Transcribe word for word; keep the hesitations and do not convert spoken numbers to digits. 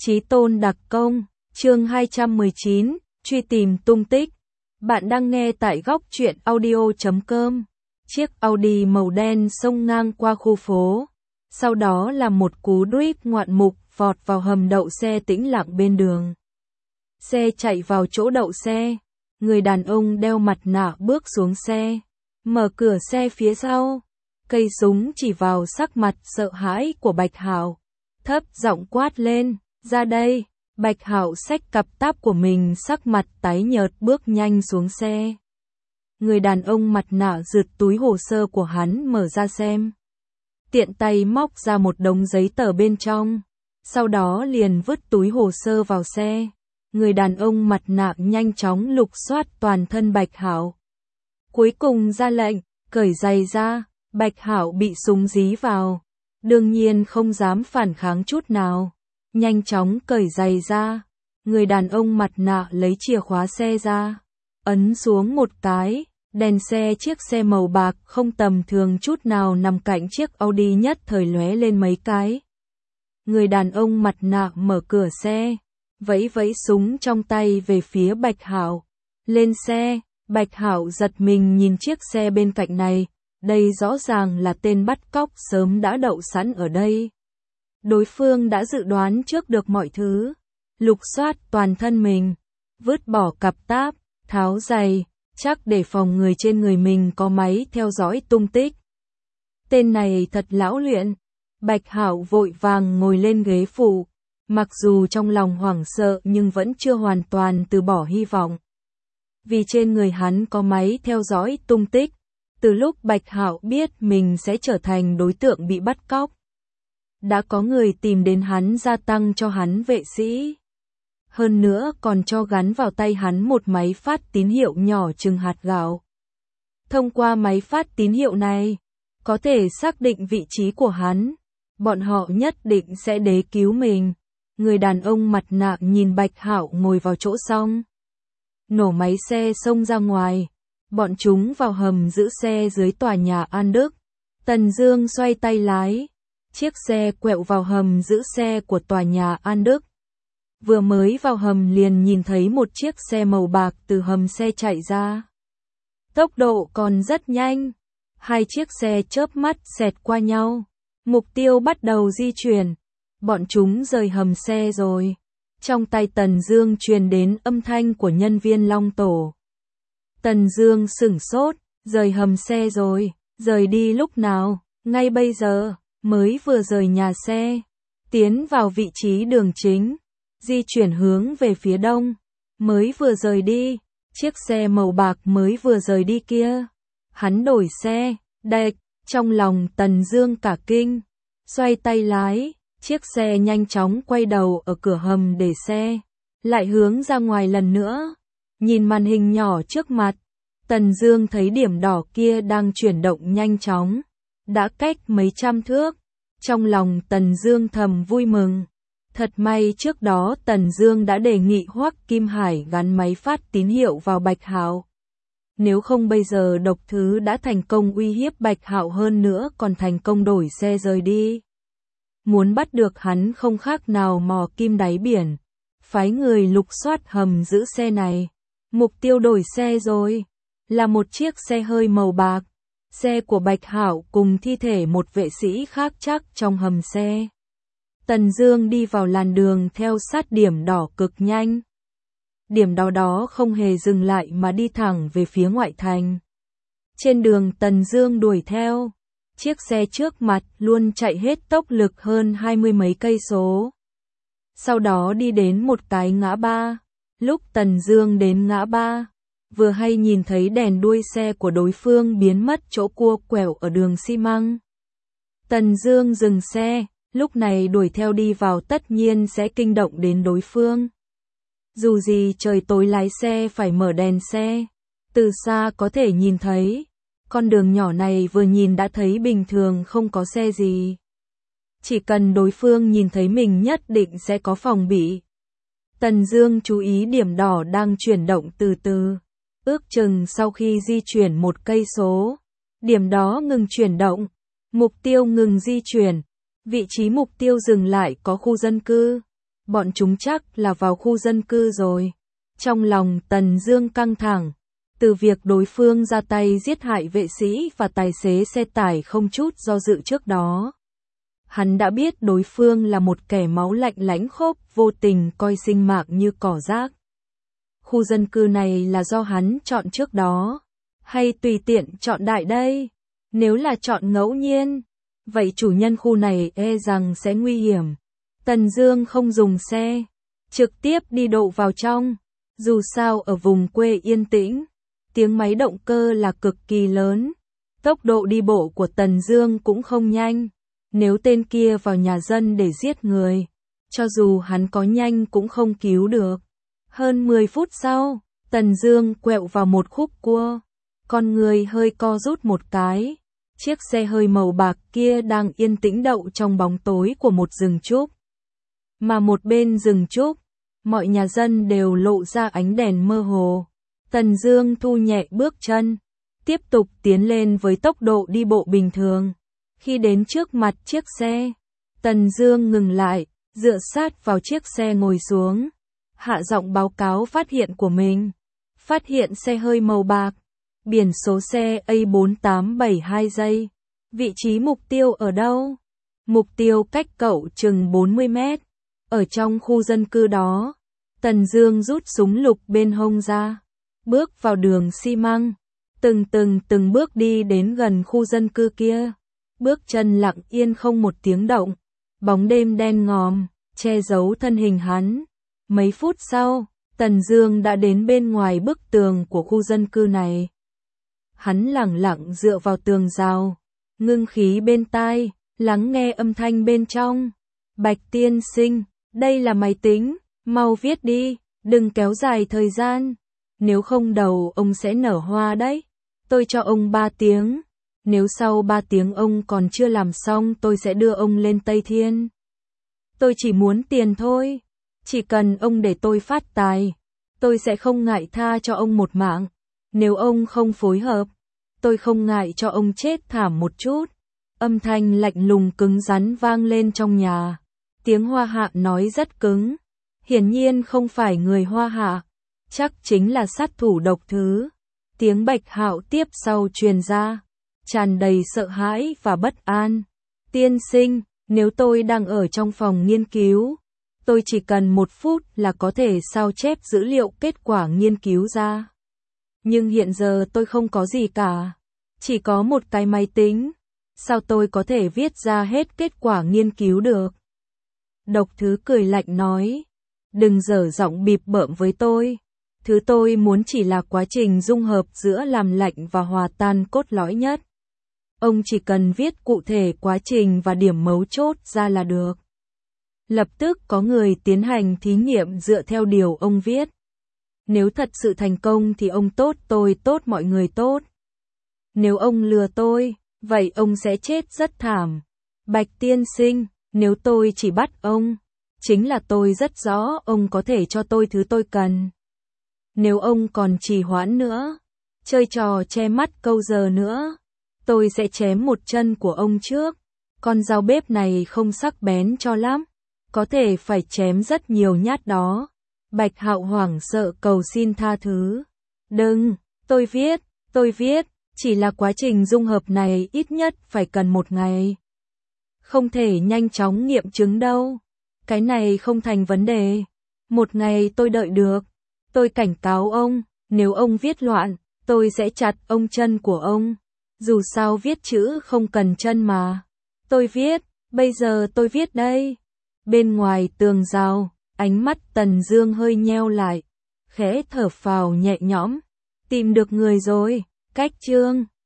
Chí tôn đặc công, chương hai trăm mười chín, truy tìm tung tích. Bạn đang nghe tại góc truyện audio chấm com. Chiếc Audi màu đen xông ngang qua khu phố, sau đó là một cú drift ngoạn mục vọt vào hầm đậu xe tĩnh lặng bên đường. Xe chạy vào chỗ đậu xe, người đàn ông đeo mặt nạ bước xuống xe, mở cửa xe phía sau, cây súng chỉ vào sắc mặt sợ hãi của Bạch Hạo, thấp giọng quát lên, ra đây. Bạch Hạo xách cặp táp của mình, sắc mặt tái nhợt bước nhanh xuống xe. Người đàn ông mặt nạ giật túi hồ sơ của hắn mở ra xem. Tiện tay móc ra một đống giấy tờ bên trong, sau đó liền vứt túi hồ sơ vào xe. Người đàn ông mặt nạ nhanh chóng lục soát toàn thân Bạch Hạo. Cuối cùng ra lệnh, cởi giày ra. Bạch Hạo bị súng dí vào, đương nhiên không dám phản kháng chút nào. Nhanh chóng cởi giày ra, người đàn ông mặt nạ lấy chìa khóa xe ra, ấn xuống một cái, đèn xe chiếc xe màu bạc không tầm thường chút nào nằm cạnh chiếc Audi nhất thời lóe lên mấy cái. Người đàn ông mặt nạ mở cửa xe, vẫy vẫy súng trong tay về phía Bạch Hạo. Lên xe, Bạch Hạo giật mình nhìn chiếc xe bên cạnh này, đây rõ ràng là tên bắt cóc sớm đã đậu sẵn ở đây. Đối phương đã dự đoán trước được mọi thứ, lục soát toàn thân mình, vứt bỏ cặp táp, tháo giày, chắc để phòng người trên người mình có máy theo dõi tung tích. Tên này thật lão luyện. Bạch Hạo vội vàng ngồi lên ghế phụ, mặc dù trong lòng hoảng sợ nhưng vẫn chưa hoàn toàn từ bỏ hy vọng. Vì trên người hắn có máy theo dõi tung tích, từ lúc Bạch Hạo biết mình sẽ trở thành đối tượng bị bắt cóc, đã có người tìm đến hắn gia tăng cho hắn vệ sĩ. Hơn nữa còn cho gắn vào tay hắn một máy phát tín hiệu nhỏ chừng hạt gạo. Thông qua máy phát tín hiệu này, có thể xác định vị trí của hắn. Bọn họ nhất định sẽ đế cứu mình. Người đàn ông mặt nạ nhìn Bạch Hạo ngồi vào chỗ xong, nổ máy xe xông ra ngoài. Bọn chúng vào hầm giữ xe dưới tòa nhà An Đức. Tần Dương xoay tay lái. Chiếc xe quẹo vào hầm giữ xe của tòa nhà An Đức. Vừa mới vào hầm liền nhìn thấy một chiếc xe màu bạc từ hầm xe chạy ra. Tốc độ còn rất nhanh. Hai chiếc xe chớp mắt xẹt qua nhau. Mục tiêu bắt đầu di chuyển. Bọn chúng rời hầm xe rồi. Trong tay Tần Dương truyền đến âm thanh của nhân viên Long Tổ. Tần Dương sửng sốt, rời hầm xe rồi, rời đi lúc nào? Ngay bây giờ. Mới vừa rời nhà xe, tiến vào vị trí đường chính, di chuyển hướng về phía đông, mới vừa rời đi, chiếc xe màu bạc mới vừa rời đi kia. Hắn đổi xe, đệch, trong lòng Tần Dương cả kinh, xoay tay lái, chiếc xe nhanh chóng quay đầu ở cửa hầm để xe, lại hướng ra ngoài lần nữa. Nhìn màn hình nhỏ trước mặt, Tần Dương thấy điểm đỏ kia đang chuyển động nhanh chóng. Đã cách mấy trăm thước, trong lòng Tần Dương thầm vui mừng. Thật may trước đó Tần Dương đã đề nghị Hoắc Kim Hải gắn máy phát tín hiệu vào Bạch Hạo. Nếu không bây giờ độc thứ đã thành công uy hiếp Bạch Hạo, hơn nữa còn thành công đổi xe rời đi. Muốn bắt được hắn không khác nào mò kim đáy biển. Phái người lục soát hầm giữ xe này. Mục tiêu đổi xe rồi, là một chiếc xe hơi màu bạc. Xe của Bạch Hạo cùng thi thể một vệ sĩ khác chắc trong hầm xe. Tần Dương đi vào làn đường theo sát điểm đỏ cực nhanh. Điểm đỏ đó không hề dừng lại mà đi thẳng về phía ngoại thành. Trên đường Tần Dương đuổi theo, chiếc xe trước mặt luôn chạy hết tốc lực hơn hai mươi mấy cây số. Sau đó đi đến một cái ngã ba. Lúc Tần Dương đến ngã ba, vừa hay nhìn thấy đèn đuôi xe của đối phương biến mất chỗ cua quẹo ở đường xi măng. Tần Dương dừng xe, lúc này đuổi theo đi vào tất nhiên sẽ kinh động đến đối phương. Dù gì trời tối lái xe phải mở đèn xe, từ xa có thể nhìn thấy. Con đường nhỏ này vừa nhìn đã thấy bình thường không có xe gì. Chỉ cần đối phương nhìn thấy mình nhất định sẽ có phòng bị. Tần Dương chú ý điểm đỏ đang chuyển động từ từ. Ước chừng sau khi di chuyển một cây số, điểm đó ngừng chuyển động, mục tiêu ngừng di chuyển, vị trí mục tiêu dừng lại có khu dân cư. bọn chúng chắc là vào khu dân cư rồi. Trong lòng Tần Dương căng thẳng, từ việc đối phương ra tay giết hại vệ sĩ và tài xế xe tải không chút do dự trước đó. Hắn đã biết đối phương là một kẻ máu lạnh lãnh khốc, vô tình coi sinh mạng như cỏ rác. Khu dân cư này là do hắn chọn trước đó, hay tùy tiện chọn đại đây? Nếu là chọn ngẫu nhiên, vậy chủ nhân khu này e rằng sẽ nguy hiểm. Tần Dương không dùng xe, trực tiếp đi độ vào trong. Dù sao ở vùng quê yên tĩnh, tiếng máy động cơ là cực kỳ lớn. Tốc độ đi bộ của Tần Dương cũng không nhanh. Nếu tên kia vào nhà dân để giết người, cho dù hắn có nhanh cũng không cứu được. Hơn mười phút sau, Tần Dương quẹo vào một khúc cua. Con người hơi co rút một cái. Chiếc xe hơi màu bạc kia đang yên tĩnh đậu trong bóng tối của một rừng trúc. Mà một bên rừng trúc, mọi nhà dân đều lộ ra ánh đèn mơ hồ. Tần Dương thu nhẹ bước chân, tiếp tục tiến lên với tốc độ đi bộ bình thường. Khi đến trước mặt chiếc xe, Tần Dương ngừng lại, dựa sát vào chiếc xe ngồi xuống, hạ giọng báo cáo phát hiện của mình. Phát hiện xe hơi màu bạc, biển số xe A bốn tám bảy hai giây. Vị trí mục tiêu ở đâu? Mục tiêu cách cậu chừng bốn mươi mét, ở trong khu dân cư đó. Tần Dương rút súng lục bên hông ra, bước vào đường xi măng, từng từng từng bước đi đến gần khu dân cư kia. Bước chân lặng yên không một tiếng động, bóng đêm đen ngòm che giấu thân hình hắn. Mấy phút sau, Tần Dương đã đến bên ngoài bức tường của khu dân cư này. Hắn lẳng lặng dựa vào tường rào, ngưng khí bên tai, lắng nghe âm thanh bên trong. Bạch tiên sinh, đây là máy tính, mau viết đi, đừng kéo dài thời gian. Nếu không đầu ông sẽ nở hoa đấy. Tôi cho ông ba tiếng. Nếu sau ba tiếng ông còn chưa làm xong tôi sẽ đưa ông lên Tây Thiên. Tôi chỉ muốn tiền thôi. Chỉ cần ông để tôi phát tài, tôi sẽ không ngại tha cho ông một mạng. Nếu ông không phối hợp, tôi không ngại cho ông chết thảm một chút. Âm thanh lạnh lùng cứng rắn vang lên trong nhà. Tiếng Hoa Hạ nói rất cứng. Hiển nhiên không phải người Hoa Hạ, chắc chính là sát thủ độc thứ. Tiếng Bạch Hạo tiếp sau truyền ra, tràn đầy sợ hãi và bất an. Tiên sinh, nếu tôi đang ở trong phòng nghiên cứu, tôi chỉ cần một phút là có thể sao chép dữ liệu kết quả nghiên cứu ra. Nhưng hiện giờ tôi không có gì cả, chỉ có một cái máy tính. Sao tôi có thể viết ra hết kết quả nghiên cứu được? Độc thứ cười lạnh nói, đừng dở giọng bịp bợm với tôi. Thứ tôi muốn chỉ là quá trình dung hợp giữa làm lạnh và hòa tan cốt lõi nhất. Ông chỉ cần viết cụ thể quá trình và điểm mấu chốt ra là được. Lập tức có người tiến hành thí nghiệm dựa theo điều ông viết. Nếu thật sự thành công thì ông tốt, tôi tốt, mọi người tốt. Nếu ông lừa tôi, vậy ông sẽ chết rất thảm. Bạch tiên sinh, nếu tôi chỉ bắt ông, chính là tôi rất rõ ông có thể cho tôi thứ tôi cần. Nếu ông còn trì hoãn nữa, chơi trò che mắt câu giờ nữa, tôi sẽ chém một chân của ông trước. Con dao bếp này không sắc bén cho lắm, có thể phải chém rất nhiều nhát đó. Bạch Hạo hoảng sợ cầu xin tha thứ. Đừng, tôi viết, tôi viết, chỉ là quá trình dung hợp này ít nhất phải cần một ngày. Không thể nhanh chóng nghiệm chứng đâu. Cái này không thành vấn đề. Một ngày tôi đợi được. Tôi cảnh cáo ông, nếu ông viết loạn, tôi sẽ chặt ông chân của ông. Dù sao viết chữ không cần chân mà. Tôi viết, bây giờ tôi viết đây. Bên ngoài tường rào, ánh mắt Tần Dương hơi nheo lại, khẽ thở phào nhẹ nhõm. Tìm được người rồi, cách chương.